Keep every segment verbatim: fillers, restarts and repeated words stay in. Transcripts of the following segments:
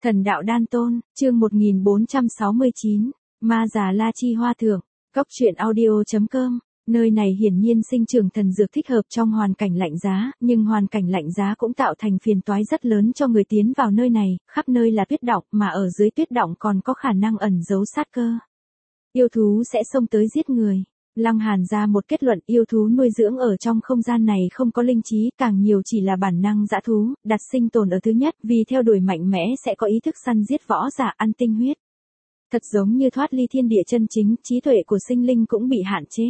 Thần đạo đan tôn, chương một nghìn bốn trăm sáu mươi chín, Ma già La Chi Hoa Thượng, Cốc truyện audio.com, nơi này hiển nhiên sinh trưởng thần dược thích hợp trong hoàn cảnh lạnh giá, nhưng hoàn cảnh lạnh giá cũng tạo thành phiền toái rất lớn cho người tiến vào nơi này, khắp nơi là tuyết đọng, mà ở dưới tuyết đọng còn có khả năng ẩn giấu sát cơ. Yêu thú sẽ xông tới giết người. Lăng Hàn ra một kết luận, yêu thú nuôi dưỡng ở trong không gian này không có linh trí, càng nhiều chỉ là bản năng dã thú, đặt sinh tồn ở thứ nhất, vì theo đuổi mạnh mẽ sẽ có ý thức săn giết võ giả, ăn tinh huyết. Thật giống như thoát ly thiên địa chân chính, trí tuệ của sinh linh cũng bị hạn chế.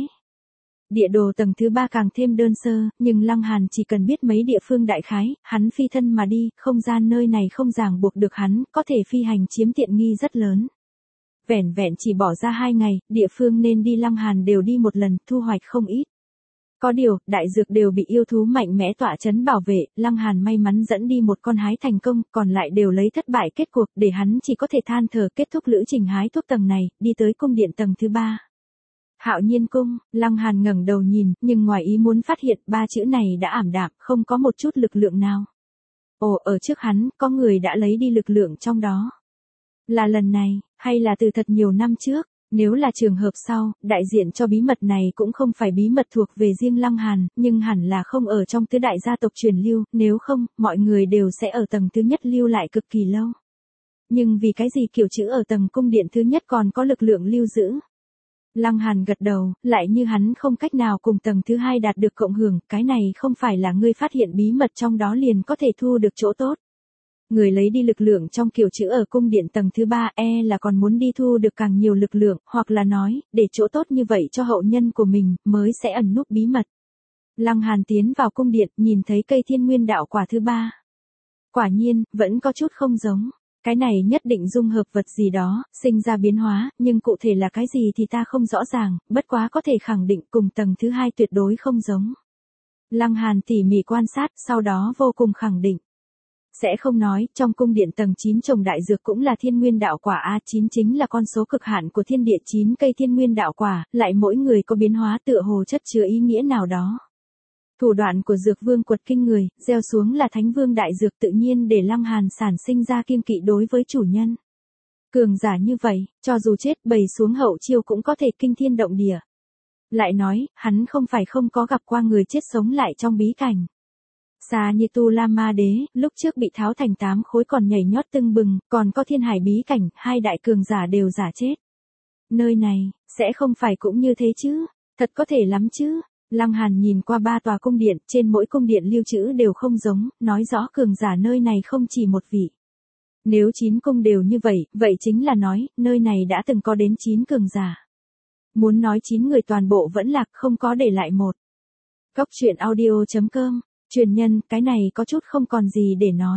Địa đồ tầng thứ ba càng thêm đơn sơ, nhưng Lăng Hàn chỉ cần biết mấy địa phương đại khái, hắn phi thân mà đi, không gian nơi này không ràng buộc được hắn, có thể phi hành chiếm tiện nghi rất lớn. Vẻn vẹn chỉ bỏ ra hai ngày, địa phương nên đi Lăng Hàn đều đi một lần, thu hoạch không ít. Có điều, đại dược đều bị yêu thú mạnh mẽ tọa chấn bảo vệ, Lăng Hàn may mắn dẫn đi một con hái thành công, còn lại đều lấy thất bại kết cuộc, để hắn chỉ có thể than thở kết thúc lữ trình hái thuốc tầng này, đi tới cung điện tầng thứ ba. Hạo Nhiên cung, Lăng Hàn ngẩng đầu nhìn, nhưng ngoài ý muốn phát hiện ba chữ này đã ảm đạm, không có một chút lực lượng nào. Ồ, ở trước hắn, có người đã lấy đi lực lượng trong đó. Là lần này, hay là từ thật nhiều năm trước, nếu là trường hợp sau, đại diện cho bí mật này cũng không phải bí mật thuộc về riêng Lăng Hàn, nhưng hẳn là không ở trong tứ đại gia tộc truyền lưu, nếu không, mọi người đều sẽ ở tầng thứ nhất lưu lại cực kỳ lâu. Nhưng vì cái gì kiểu chữ ở tầng cung điện thứ nhất còn có lực lượng lưu giữ? Lăng Hàn gật đầu, lại như hắn không cách nào cùng tầng thứ hai đạt được cộng hưởng, cái này không phải là ngươi phát hiện bí mật trong đó liền có thể thu được chỗ tốt. Người lấy đi lực lượng trong kiểu chữ ở cung điện tầng thứ ba e là còn muốn đi thu được càng nhiều lực lượng, hoặc là nói, để chỗ tốt như vậy cho hậu nhân của mình, mới sẽ ẩn núp bí mật. Lăng Hàn tiến vào cung điện, nhìn thấy cây thiên nguyên đạo quả thứ ba. Quả nhiên, vẫn có chút không giống. Cái này nhất định dung hợp vật gì đó, sinh ra biến hóa, nhưng cụ thể là cái gì thì ta không rõ ràng, bất quá có thể khẳng định cùng tầng thứ hai tuyệt đối không giống. Lăng Hàn tỉ mỉ quan sát, sau đó vô cùng khẳng định. Sẽ không nói, trong cung điện tầng chín trồng đại dược cũng là thiên nguyên đạo quả A chín chính là con số cực hạn của thiên địa chín cây thiên nguyên đạo quả, lại mỗi người có biến hóa tựa hồ chất chứa ý nghĩa nào đó. Thủ đoạn của dược vương quật kinh người, gieo xuống là thánh vương đại dược tự nhiên để Lăng Hàn sản sinh ra kiêng kỵ đối với chủ nhân. Cường giả như vậy, cho dù chết bầy xuống hậu chiêu cũng có thể kinh thiên động địa. Lại nói, hắn không phải không có gặp qua người chết sống lại trong bí cảnh. Xa như Tu La Ma Đế, lúc trước bị tháo thành tám khối còn nhảy nhót tưng bừng, còn có thiên hải bí cảnh, hai đại cường giả đều giả chết. Nơi này, sẽ không phải cũng như thế chứ, thật có thể lắm chứ. Lăng Hàn nhìn qua ba tòa cung điện, trên mỗi cung điện lưu trữ đều không giống, nói rõ cường giả nơi này không chỉ một vị. Nếu chín cung đều như vậy, vậy chính là nói, nơi này đã từng có đến chín cường giả. Muốn nói chín người toàn bộ vẫn lạc không có để lại một. Cốc truyện audio.com, truyền nhân, cái này có chút không còn gì để nói.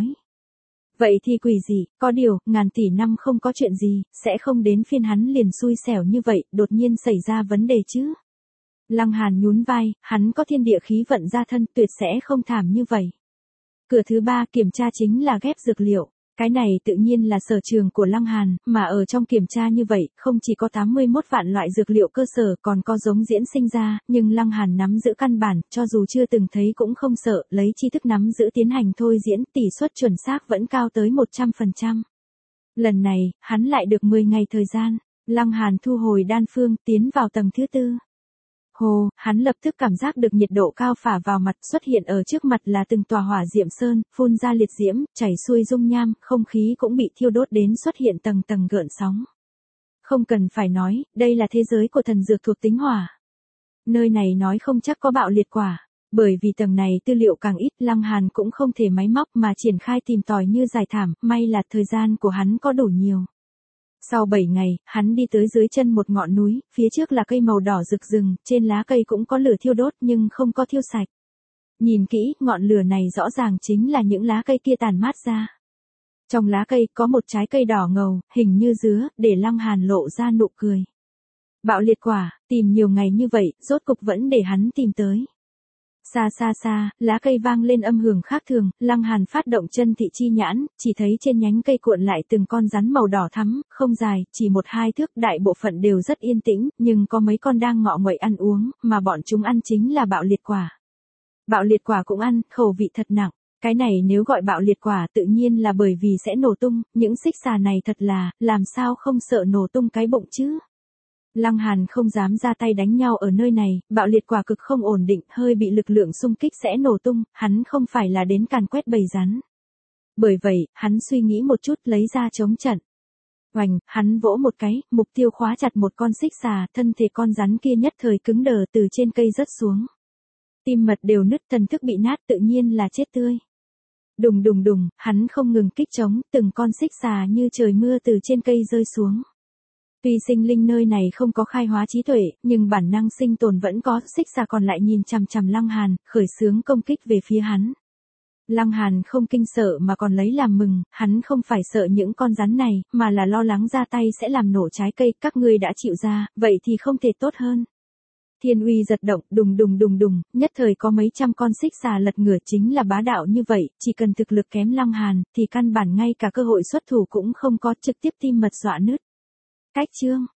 Vậy thì quỷ gì, có điều, ngàn tỷ năm không có chuyện gì, sẽ không đến phiên hắn liền xui xẻo như vậy, đột nhiên xảy ra vấn đề chứ. Lăng Hàn nhún vai, hắn có thiên địa khí vận ra thân, tuyệt sẽ không thảm như vậy. Cửa thứ ba kiểm tra chính là ghép dược liệu. Cái này tự nhiên là sở trường của Lăng Hàn, mà ở trong kiểm tra như vậy, không chỉ có tám mươi mốt vạn loại dược liệu cơ sở còn có giống diễn sinh ra, nhưng Lăng Hàn nắm giữ căn bản, cho dù chưa từng thấy cũng không sợ, lấy tri thức nắm giữ tiến hành thôi diễn, tỷ suất chuẩn xác vẫn cao tới một trăm phần trăm. Lần này, hắn lại được mười ngày thời gian, Lăng Hàn thu hồi đan phương, tiến vào tầng thứ tư. Hồ, hắn lập tức cảm giác được nhiệt độ cao phả vào mặt, xuất hiện ở trước mặt là từng tòa hỏa diệm sơn, phun ra liệt diễm, chảy xuôi dung nham, không khí cũng bị thiêu đốt đến xuất hiện tầng tầng gợn sóng. Không cần phải nói, đây là thế giới của thần dược thuộc tính hỏa. Nơi này nói không chắc có bạo liệt quả, bởi vì tầng này tư liệu càng ít, Lăng Hàn cũng không thể máy móc mà triển khai tìm tòi như giải thảm, may là thời gian của hắn có đủ nhiều. Sau bảy ngày, hắn đi tới dưới chân một ngọn núi, phía trước là cây màu đỏ rực rừng, trên lá cây cũng có lửa thiêu đốt nhưng không có thiêu sạch. Nhìn kỹ, ngọn lửa này rõ ràng chính là những lá cây kia tàn mát ra. Trong lá cây có một trái cây đỏ ngầu, hình như dứa, để Lăng Hàn lộ ra nụ cười. Bạo liệt quả, tìm nhiều ngày như vậy, rốt cục vẫn để hắn tìm tới. Xa xa xa, lá cây vang lên âm hưởng khác thường, Lăng Hàn phát động chân thị chi nhãn, chỉ thấy trên nhánh cây cuộn lại từng con rắn màu đỏ thắm, không dài, chỉ một hai thước, đại bộ phận đều rất yên tĩnh, nhưng có mấy con đang ngọ nguậy ăn uống, mà bọn chúng ăn chính là bạo liệt quả. Bạo liệt quả cũng ăn, khẩu vị thật nặng. Cái này nếu gọi bạo liệt quả tự nhiên là bởi vì sẽ nổ tung, những xích xà này thật là, làm sao không sợ nổ tung cái bụng chứ. Lăng Hàn không dám ra tay đánh nhau ở nơi này, bạo liệt quả cực không ổn định, hơi bị lực lượng xung kích sẽ nổ tung, hắn không phải là đến càn quét bầy rắn. Bởi vậy, hắn suy nghĩ một chút lấy ra chống trận. Oành, hắn vỗ một cái, mục tiêu khóa chặt một con xích xà, thân thể con rắn kia nhất thời cứng đờ từ trên cây rớt xuống. Tim mật đều nứt, thần thức bị nát, tự nhiên là chết tươi. Đùng đùng đùng, hắn không ngừng kích chống, từng con xích xà như trời mưa từ trên cây rơi xuống. Tuy sinh linh nơi này không có khai hóa trí tuệ, nhưng bản năng sinh tồn vẫn có, xích xà còn lại nhìn chằm chằm Lăng Hàn, khởi xướng công kích về phía hắn. Lăng Hàn không kinh sợ mà còn lấy làm mừng, hắn không phải sợ những con rắn này, mà là lo lắng ra tay sẽ làm nổ trái cây, các ngươi đã chịu ra, vậy thì không thể tốt hơn. Thiên uy giật động, đùng đùng đùng đùng, nhất thời có mấy trăm con xích xà lật ngửa, chính là bá đạo như vậy, chỉ cần thực lực kém Lăng Hàn, thì căn bản ngay cả cơ hội xuất thủ cũng không có, trực tiếp tim mật dọa nứt. Cách chương